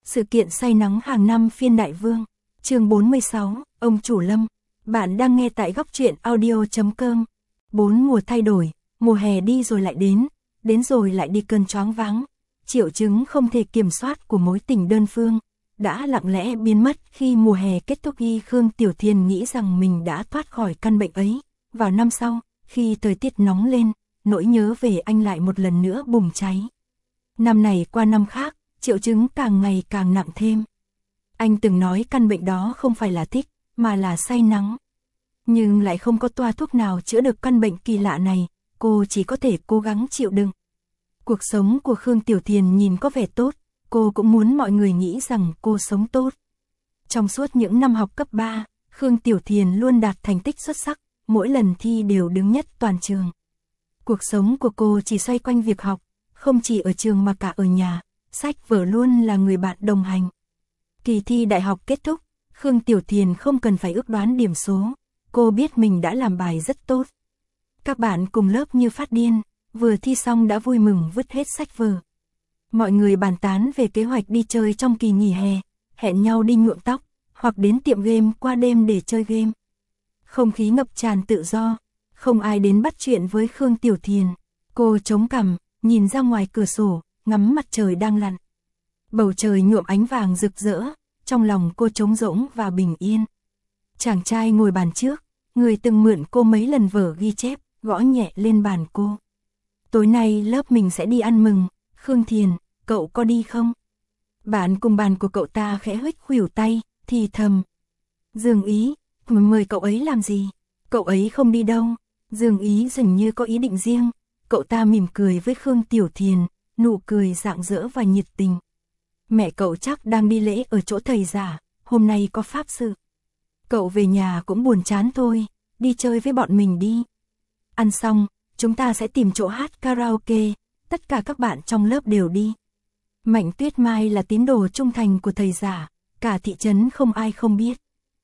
Sự kiện say nắng hàng năm phiên Đại Vương. Chương 46, ông chủ Lâm. Bạn đang nghe tại góc truyện audio.com. 4 mùa thay đổi, mùa hè đi rồi lại đến rồi lại đi cơn choáng váng. Triệu chứng không thể kiểm soát của mối tình đơn phương đã lặng lẽ biến mất khi mùa hè kết thúc. Khương Tiểu Thiền nghĩ rằng mình đã thoát khỏi căn bệnh ấy. Vào năm sau, khi thời tiết nóng lên, nỗi nhớ về anh lại một lần nữa bùng cháy. Năm này qua năm khác, triệu chứng càng ngày càng nặng thêm. Anh từng nói căn bệnh đó không phải là thích, mà là say nắng. Nhưng lại không có toa thuốc nào chữa được căn bệnh kỳ lạ này, cô chỉ có thể cố gắng chịu đựng. Cuộc sống của Khương Tiểu Thiền nhìn có vẻ tốt, cô cũng muốn mọi người nghĩ rằng cô sống tốt. Trong suốt những năm học cấp 3, Khương Tiểu Thiền luôn đạt thành tích xuất sắc, mỗi lần thi đều đứng nhất toàn trường. Cuộc sống của cô chỉ xoay quanh việc học, không chỉ ở trường mà cả ở nhà, sách vở luôn là người bạn đồng hành. Kỳ thi đại học kết thúc, Khương Tiểu Thiền không cần phải ước đoán điểm số, cô biết mình đã làm bài rất tốt. Các bạn cùng lớp như phát điên, vừa thi xong đã vui mừng vứt hết sách vở. Mọi người bàn tán về kế hoạch đi chơi trong kỳ nghỉ hè, hẹn nhau đi nhuộm tóc, hoặc đến tiệm game qua đêm để chơi game. Không khí ngập tràn tự do, không ai đến bắt chuyện với Khương Tiểu Thiền. Cô chống cằm, nhìn ra ngoài cửa sổ, ngắm mặt trời đang lặn. Bầu trời nhuộm ánh vàng rực rỡ, trong lòng cô trống rỗng và bình yên. Chàng trai ngồi bàn trước, người từng mượn cô mấy lần vở ghi chép, gõ nhẹ lên bàn cô. Tối nay lớp mình sẽ đi ăn mừng, Khương Thiền, cậu có đi không? Bạn cùng bàn của cậu ta khẽ huých khuỷu tay, thì thầm. Dương Ý, mời cậu ấy làm gì? Cậu ấy không đi đâu. Dương Ý dường như có ý định riêng. Cậu ta mỉm cười với Khương Tiểu Thiền, nụ cười rạng rỡ và nhiệt tình. Mẹ cậu chắc đang đi lễ ở chỗ thầy già, hôm nay có pháp sự. Cậu về nhà cũng buồn chán thôi, đi chơi với bọn mình đi. Ăn xong, chúng ta sẽ tìm chỗ hát karaoke, tất cả các bạn trong lớp đều đi. Mạnh Tuyết Mai là tín đồ trung thành của thầy già, cả thị trấn không ai không biết.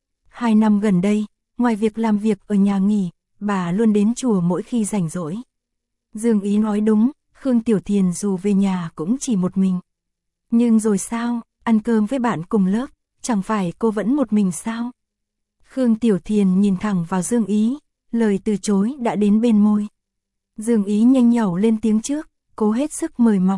2 năm gần đây, ngoài việc làm việc ở nhà nghỉ, bà luôn đến chùa mỗi khi rảnh rỗi. Dương Ý nói đúng, Khương Tiểu Thiền dù về nhà cũng chỉ một mình. Nhưng rồi sao, ăn cơm với bạn cùng lớp, chẳng phải cô vẫn một mình sao? Khương Tiểu Thiền nhìn thẳng vào Dương Ý, lời từ chối đã đến bên môi. Dương Ý nhanh nhảu lên tiếng trước, cố hết sức mời mọc.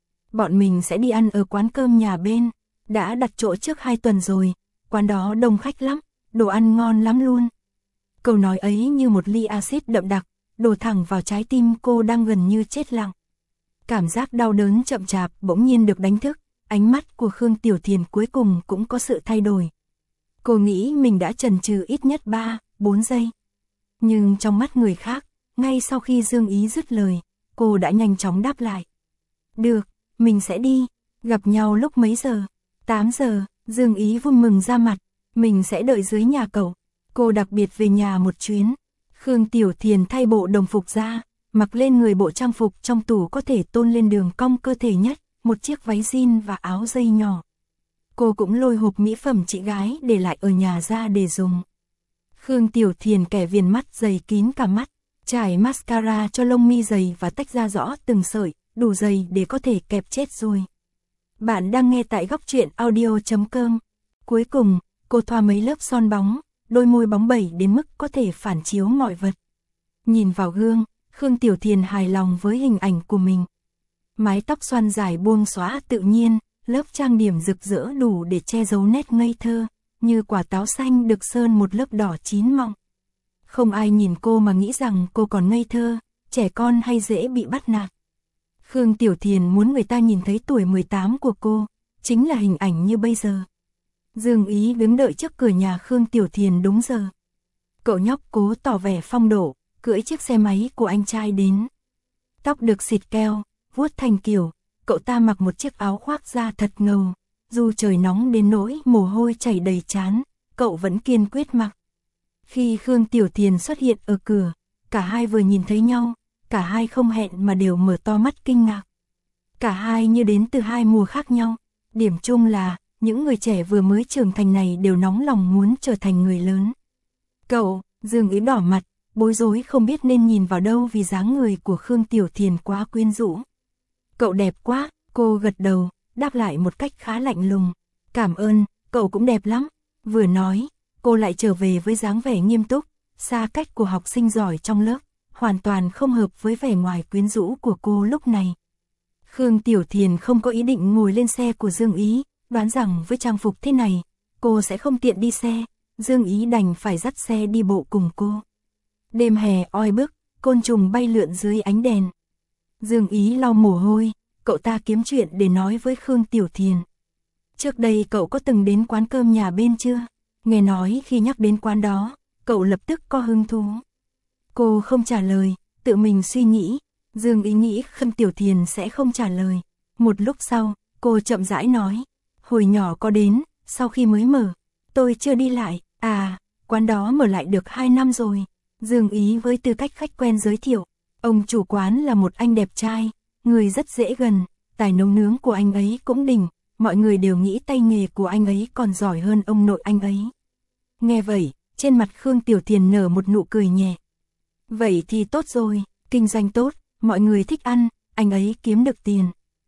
Bọn mình sẽ đi ăn ở quán cơm nhà bên, đã đặt chỗ trước 2 tuần rồi, quán đó đông khách lắm, đồ ăn ngon lắm luôn. Câu nói ấy như một ly axit đậm đặc, đổ thẳng vào trái tim cô đang gần như chết lặng. Cảm giác đau đớn chậm chạp bỗng nhiên được đánh thức, ánh mắt của Khương Tiểu Thiền cuối cùng cũng có sự thay đổi. Cô nghĩ mình đã chần chừ ít nhất 3-4 giây. Nhưng trong mắt người khác, ngay sau khi Dương Ý dứt lời, cô đã nhanh chóng đáp lại. Được, mình sẽ đi, gặp nhau lúc mấy giờ? 8 giờ, Dương Ý vui mừng ra mặt, mình sẽ đợi dưới nhà cậu. Cô đặc biệt về nhà một chuyến. Khương Tiểu Thiền thay bộ đồng phục ra, mặc lên người bộ trang phục trong tủ có thể tôn lên đường cong cơ thể nhất, một chiếc váy jean và áo dây nhỏ. Cô cũng lôi hộp mỹ phẩm chị gái để lại ở nhà ra để dùng. Khương Tiểu Thiền kẻ viền mắt dày kín cả mắt, trải mascara cho lông mi dày và tách ra rõ từng sợi, đủ dày để có thể kẹp chết rồi. Bạn đang nghe tại góc truyện audio.com. Cuối cùng, cô thoa mấy lớp son bóng, đôi môi bóng bẩy đến mức có thể phản chiếu mọi vật. Nhìn vào gương, Khương Tiểu Thiền hài lòng với hình ảnh của mình. Mái tóc xoăn dài buông xõa tự nhiên, lớp trang điểm rực rỡ đủ để che giấu nét ngây thơ, như quả táo xanh được sơn một lớp đỏ chín mọng. Không ai nhìn cô mà nghĩ rằng cô còn ngây thơ, trẻ con hay dễ bị bắt nạt. Khương Tiểu Thiền muốn người ta nhìn thấy tuổi 18 của cô, chính là hình ảnh như bây giờ. Dương Ý đứng đợi trước cửa nhà Khương Tiểu Thiền đúng giờ. Cậu nhóc cố tỏ vẻ phong độ, cưỡi chiếc xe máy của anh trai đến. Tóc được xịt keo, vuốt thành kiểu, cậu ta mặc một chiếc áo khoác da thật ngầu. Dù trời nóng đến nỗi mồ hôi chảy đầy trán, cậu vẫn kiên quyết mặc. Khi Khương Tiểu Thiền xuất hiện ở cửa, cả hai vừa nhìn thấy nhau, cả hai không hẹn mà đều mở to mắt kinh ngạc. Cả hai như đến từ 2 mùa khác nhau, điểm chung là những người trẻ vừa mới trưởng thành này đều nóng lòng muốn trở thành người lớn. Cậu, Dương Ý đỏ mặt, bối rối không biết nên nhìn vào đâu vì dáng người của Khương Tiểu Thiền quá quyến rũ. Cậu đẹp quá, cô gật đầu, đáp lại một cách khá lạnh lùng. Cảm ơn, cậu cũng đẹp lắm. Vừa nói, cô lại trở về với dáng vẻ nghiêm túc, xa cách của học sinh giỏi trong lớp, hoàn toàn không hợp với vẻ ngoài quyến rũ của cô lúc này. Khương Tiểu Thiền không có ý định ngồi lên xe của Dương Ý, đoán rằng với trang phục thế này, cô sẽ không tiện đi xe, Dương Ý đành phải dắt xe đi bộ cùng cô. Đêm hè oi bức, côn trùng bay lượn dưới ánh đèn. Dương Ý lau mồ hôi, cậu ta kiếm chuyện để nói với Khương Tiểu Thiền. Trước đây cậu có từng đến quán cơm nhà bên chưa? Nghe nói khi nhắc đến quán đó, cậu lập tức có hứng thú. Cô không trả lời, tự mình suy nghĩ. Dương Ý nghĩ Khương Tiểu Thiền sẽ không trả lời. Một lúc sau, cô chậm rãi nói. Hồi nhỏ có đến, sau khi mới mở, tôi chưa đi lại. À, quán đó mở lại được 2 năm rồi. Dương Ý với tư cách khách quen giới thiệu. Ông chủ quán là một anh đẹp trai, người rất dễ gần, tài nấu nướng của anh ấy cũng đỉnh. Mọi người đều nghĩ tay nghề của anh ấy còn giỏi hơn ông nội anh ấy. Nghe vậy, trên mặt Khương Tiểu Thiền nở một nụ cười nhẹ. Vậy thì tốt rồi, kinh doanh tốt, mọi người thích ăn, anh ấy kiếm được tiền.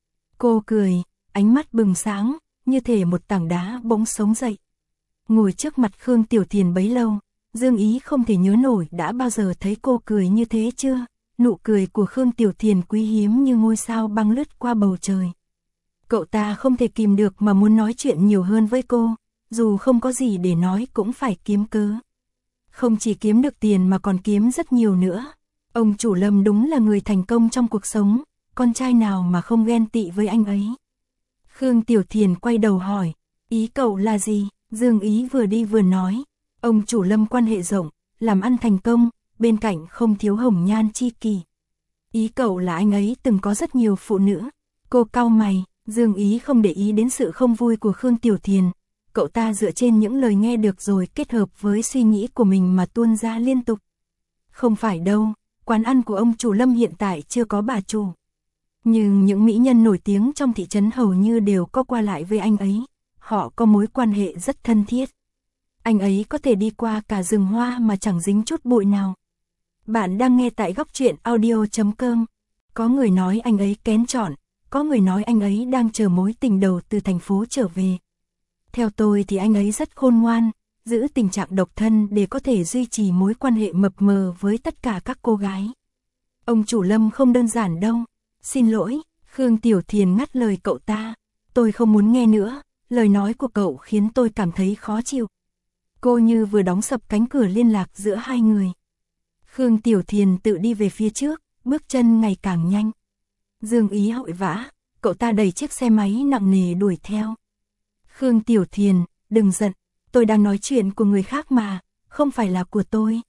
Cô cười, ánh mắt bừng sáng, như thể một tảng đá bỗng sống dậy. Ngồi trước mặt Khương Tiểu Thiền bấy lâu, Dương Ý không thể nhớ nổi đã bao giờ thấy cô cười như thế chưa. Nụ cười của Khương Tiểu Thiền quý hiếm như ngôi sao băng lướt qua bầu trời. Cậu ta không thể kìm được mà muốn nói chuyện nhiều hơn với cô, dù không có gì để nói cũng phải kiếm cớ. Không chỉ kiếm được tiền mà còn kiếm rất nhiều nữa. Ông chủ Lâm đúng là người thành công trong cuộc sống, con trai nào mà không ghen tị với anh ấy. Khương Tiểu Thiền quay đầu hỏi, ý cậu là gì? Dương Ý vừa đi vừa nói, ông chủ Lâm quan hệ rộng, làm ăn thành công, bên cạnh không thiếu hồng nhan chi kỷ. Ý cậu là anh ấy từng có rất nhiều phụ nữ. Cô cau mày, Dương Ý không để ý đến sự không vui của Khương Tiểu Thiền. Cậu ta dựa trên những lời nghe được rồi kết hợp với suy nghĩ của mình mà tuôn ra liên tục. Không phải đâu, quán ăn của ông chủ Lâm hiện tại chưa có bà chủ. Nhưng những mỹ nhân nổi tiếng trong thị trấn hầu như đều có qua lại với anh ấy. Họ có mối quan hệ rất thân thiết. Anh ấy có thể đi qua cả rừng hoa mà chẳng dính chút bụi nào. Bạn đang nghe tại góc truyện audio.com. Có người nói anh ấy kén chọn, có người nói anh ấy đang chờ mối tình đầu từ thành phố trở về. Theo tôi thì anh ấy rất khôn ngoan, giữ tình trạng độc thân để có thể duy trì mối quan hệ mập mờ với tất cả các cô gái. Ông chủ Lâm không đơn giản đâu. Xin lỗi, Khương Tiểu Thiền ngắt lời cậu ta. Tôi không muốn nghe nữa, lời nói của cậu khiến tôi cảm thấy khó chịu. Cô như vừa đóng sập cánh cửa liên lạc giữa hai người. Khương Tiểu Thiền tự đi về phía trước, bước chân ngày càng nhanh. Dương Ý vội vã, cậu ta đẩy chiếc xe máy nặng nề đuổi theo. Khương Tiểu Thiền, đừng giận, tôi đang nói chuyện của người khác mà, không phải là của tôi.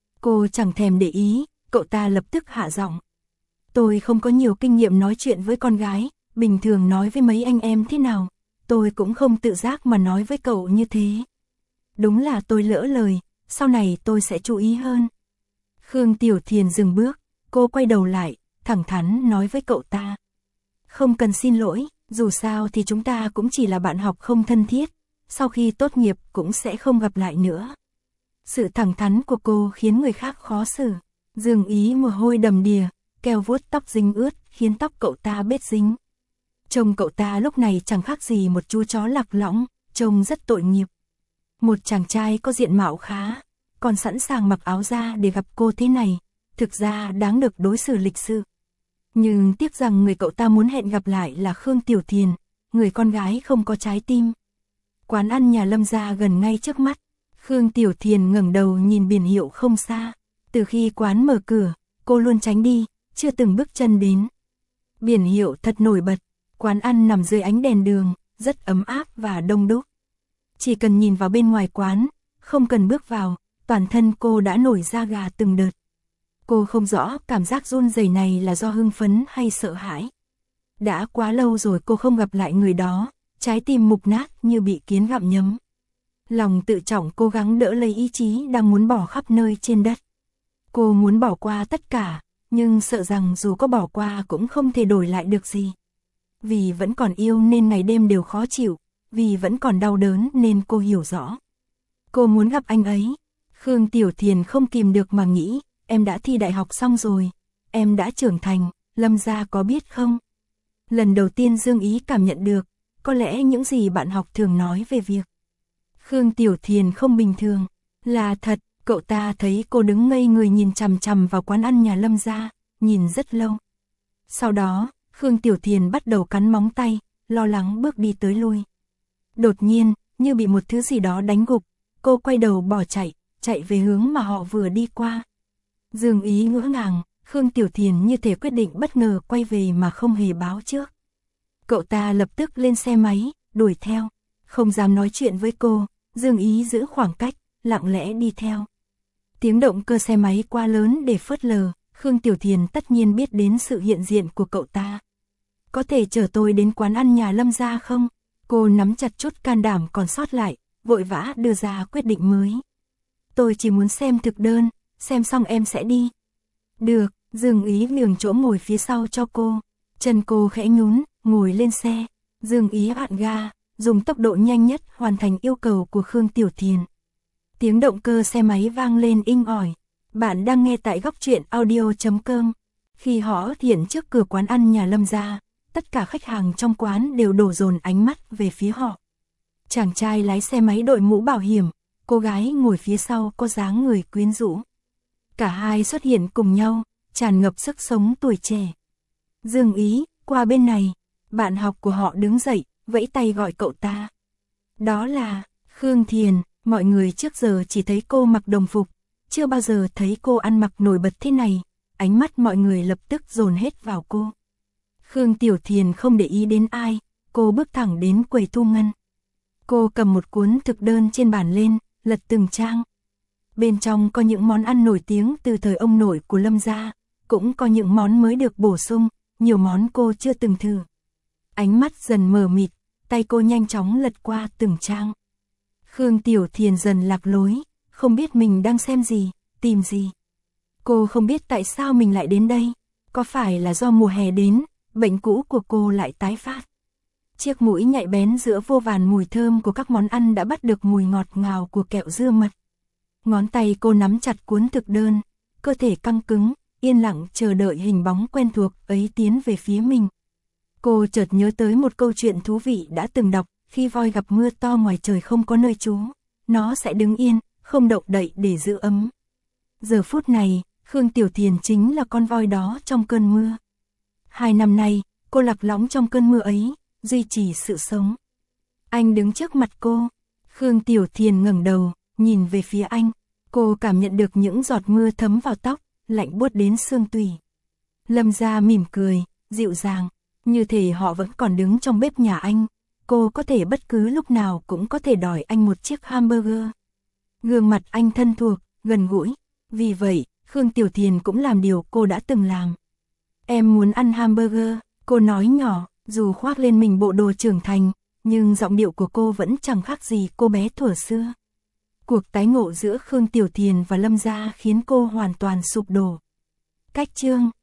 Cô chẳng thèm để ý, cậu ta lập tức hạ giọng. Tôi không có nhiều kinh nghiệm nói chuyện với con gái, bình thường nói với mấy anh em thế nào, tôi cũng không tự giác mà nói với cậu như thế. Đúng là tôi lỡ lời, sau này tôi sẽ chú ý hơn. Khương Tiểu Thiền dừng bước, cô quay đầu lại, thẳng thắn nói với cậu ta. Không cần xin lỗi, dù sao thì chúng ta cũng chỉ là bạn học không thân thiết, sau khi tốt nghiệp cũng sẽ không gặp lại nữa. Sự thẳng thắn của cô khiến người khác khó xử. Dương Ý mồ hôi đầm đìa, keo vuốt tóc dính ướt khiến tóc cậu ta bết dính. Trông cậu ta lúc này chẳng khác gì một chú chó lạc lõng, trông rất tội nghiệp. Một chàng trai có diện mạo khá, còn sẵn sàng mặc áo da để gặp cô thế này, thực ra đáng được đối xử lịch sự. Nhưng tiếc rằng người cậu ta muốn hẹn gặp lại là Khương Tiểu Thiền, người con gái không có trái tim. Quán ăn nhà Lâm gia gần ngay trước mắt. Khương Tiểu Thiền ngẩng đầu nhìn biển hiệu không xa. Từ khi quán mở cửa, cô luôn tránh đi, chưa từng bước chân đến. Biển hiệu thật nổi bật, quán ăn nằm dưới ánh đèn đường, rất ấm áp và đông đúc. Chỉ cần nhìn vào bên ngoài quán, không cần bước vào, toàn thân cô đã nổi da gà từng đợt. Cô không rõ cảm giác run rẩy này là do hưng phấn hay sợ hãi. Đã quá lâu rồi cô không gặp lại người đó, trái tim mục nát như bị kiến gặm nhấm. Lòng tự trọng cố gắng đỡ lấy ý chí đang muốn bỏ khắp nơi trên đất. Cô muốn bỏ qua tất cả, nhưng sợ rằng dù có bỏ qua cũng không thể đổi lại được gì. Vì vẫn còn yêu nên ngày đêm đều khó chịu, vì vẫn còn đau đớn nên cô hiểu rõ. Cô muốn gặp anh ấy. Khương Tiểu Thiền không kìm được mà nghĩ, em đã thi đại học xong rồi, em đã trưởng thành, Lâm gia có biết không? Lần đầu tiên Dương Ý cảm nhận được, có lẽ những gì bạn học thường nói về việc Khương Tiểu Thiền không bình thường, là thật. Cậu ta thấy cô đứng ngây người nhìn chằm chằm vào quán ăn nhà Lâm gia, nhìn rất lâu. Sau đó, Khương Tiểu Thiền bắt đầu cắn móng tay, lo lắng bước đi tới lui. Đột nhiên, như bị một thứ gì đó đánh gục, cô quay đầu bỏ chạy, chạy về hướng mà họ vừa đi qua. Dương Ý ngỡ ngàng, Khương Tiểu Thiền như thể quyết định bất ngờ quay về mà không hề báo trước. Cậu ta lập tức lên xe máy, đuổi theo, không dám nói chuyện với cô, Dương Ý giữ khoảng cách, lặng lẽ đi theo. Tiếng động cơ xe máy quá lớn để phớt lờ, Khương Tiểu Thiền tất nhiên biết đến sự hiện diện của cậu ta. Có thể chở tôi đến quán ăn nhà Lâm gia không? Cô nắm chặt chút can đảm còn sót lại, vội vã đưa ra quyết định mới. Tôi chỉ muốn xem thực đơn, xem xong em sẽ đi. Được, Dương Ý nhường chỗ ngồi phía sau cho cô. Chân cô khẽ nhún, ngồi lên xe. Dương Ý ạn ga, dùng tốc độ nhanh nhất hoàn thành yêu cầu của Khương Tiểu Thiền. Tiếng động cơ xe máy vang lên inh ỏi. Bạn đang nghe tại góc truyện audio.com. Khi họ hiện trước cửa quán ăn nhà Lâm gia, tất cả khách hàng trong quán đều đổ dồn ánh mắt về phía họ. Chàng trai lái xe máy đội mũ bảo hiểm, cô gái ngồi phía sau có dáng người quyến rũ. Cả hai xuất hiện cùng nhau, tràn ngập sức sống tuổi trẻ. Dương Ý, qua bên này, bạn học của họ đứng dậy, vẫy tay gọi cậu ta. Đó là Khương Thiền. Mọi người trước giờ chỉ thấy cô mặc đồng phục, chưa bao giờ thấy cô ăn mặc nổi bật thế này, ánh mắt mọi người lập tức dồn hết vào cô. Khương Tiểu Thiền không để ý đến ai, cô bước thẳng đến quầy thu ngân. Cô cầm một cuốn thực đơn trên bàn lên, lật từng trang. Bên trong có những món ăn nổi tiếng từ thời ông nội của Lâm gia, cũng có những món mới được bổ sung, nhiều món cô chưa từng thử. Ánh mắt dần mờ mịt, tay cô nhanh chóng lật qua từng trang. Khương Tiểu Thiền dần lạc lối, không biết mình đang xem gì, tìm gì. Cô không biết tại sao mình lại đến đây, có phải là do mùa hè đến, bệnh cũ của cô lại tái phát. Chiếc mũi nhạy bén giữa vô vàn mùi thơm của các món ăn đã bắt được mùi ngọt ngào của kẹo dưa mật. Ngón tay cô nắm chặt cuốn thực đơn, cơ thể căng cứng, yên lặng chờ đợi hình bóng quen thuộc ấy tiến về phía mình. Cô chợt nhớ tới một câu chuyện thú vị đã từng đọc. Khi voi gặp mưa to ngoài trời không có nơi trú, nó sẽ đứng yên, không động đậy để giữ ấm. Giờ phút này, Khương Tiểu Thiền chính là con voi đó trong cơn mưa. 2 năm nay, cô lạc lõng trong cơn mưa ấy, duy trì sự sống. Anh đứng trước mặt cô. Khương Tiểu Thiền ngẩng đầu, nhìn về phía anh. Cô cảm nhận được những giọt mưa thấm vào tóc, lạnh buốt đến xương tủy. Lâm gia mỉm cười, dịu dàng, như thể họ vẫn còn đứng trong bếp nhà anh. Cô có thể bất cứ lúc nào cũng có thể đòi anh một chiếc hamburger. Gương mặt anh thân thuộc, gần gũi. Vì vậy, Khương Tiểu Thiền cũng làm điều cô đã từng làm. Em muốn ăn hamburger, cô nói nhỏ, dù khoác lên mình bộ đồ trưởng thành, nhưng giọng điệu của cô vẫn chẳng khác gì cô bé thuở xưa. Cuộc tái ngộ giữa Khương Tiểu Thiền và Lâm gia khiến cô hoàn toàn sụp đổ. Cách chương